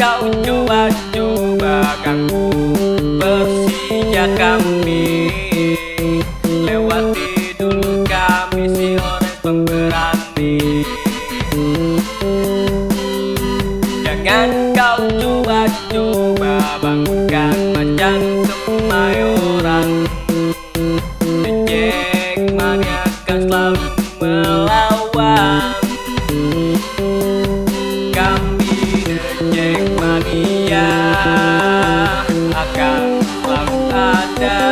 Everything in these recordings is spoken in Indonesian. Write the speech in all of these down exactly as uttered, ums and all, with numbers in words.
kau coba-coba ganggu Persija kami, lewati dulu kami si orang pemberani. Jangan kau coba-coba bangunkan macam Kemayoran. Jackmania akan selalu melawan. Kami Jackmania akan selalu ada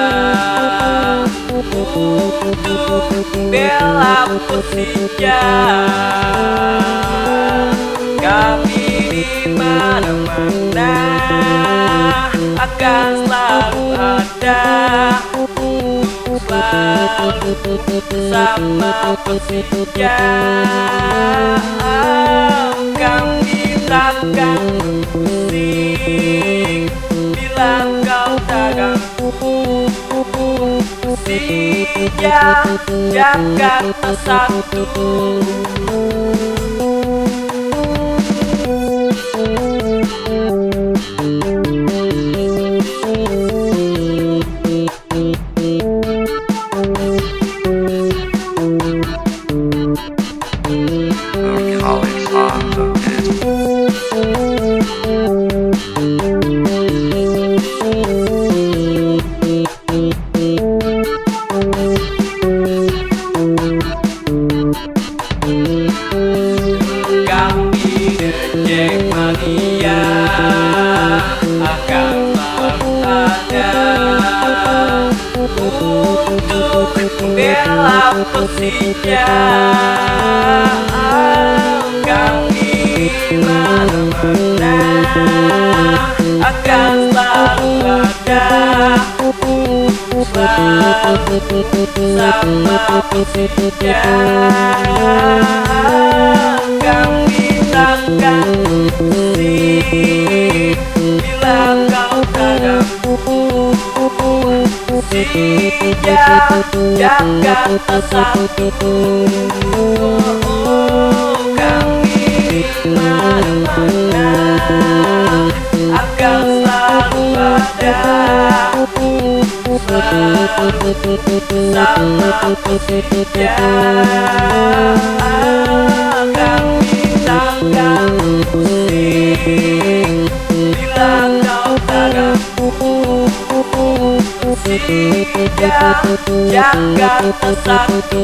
untuk bela Persija. Kami di mana-mana akan selalu ada untuk selalu bersama Persija. Kami takkan pusing bila kau tak ganggu Persija Jakarta satu. Jackmania akan selalu ada untuk membela Persija. Kami mana-mana akan selalu ada untuk selalu bersama Persija. Kami takkan pusing bila kau tak ganggu Persija Jakarta satu. Kami mana-mana akan selalu ada untuk selalu bersama Persija. Kami takkan pusing bila kau tak ganggu Persija Jakarta satu.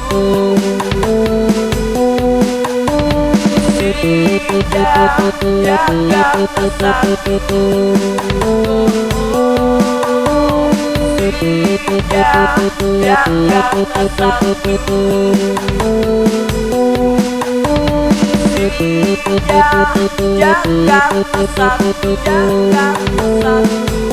Persija Jakarta satu. Persija Jakarta satu. Persija Jakarta satu. Jakarta satu.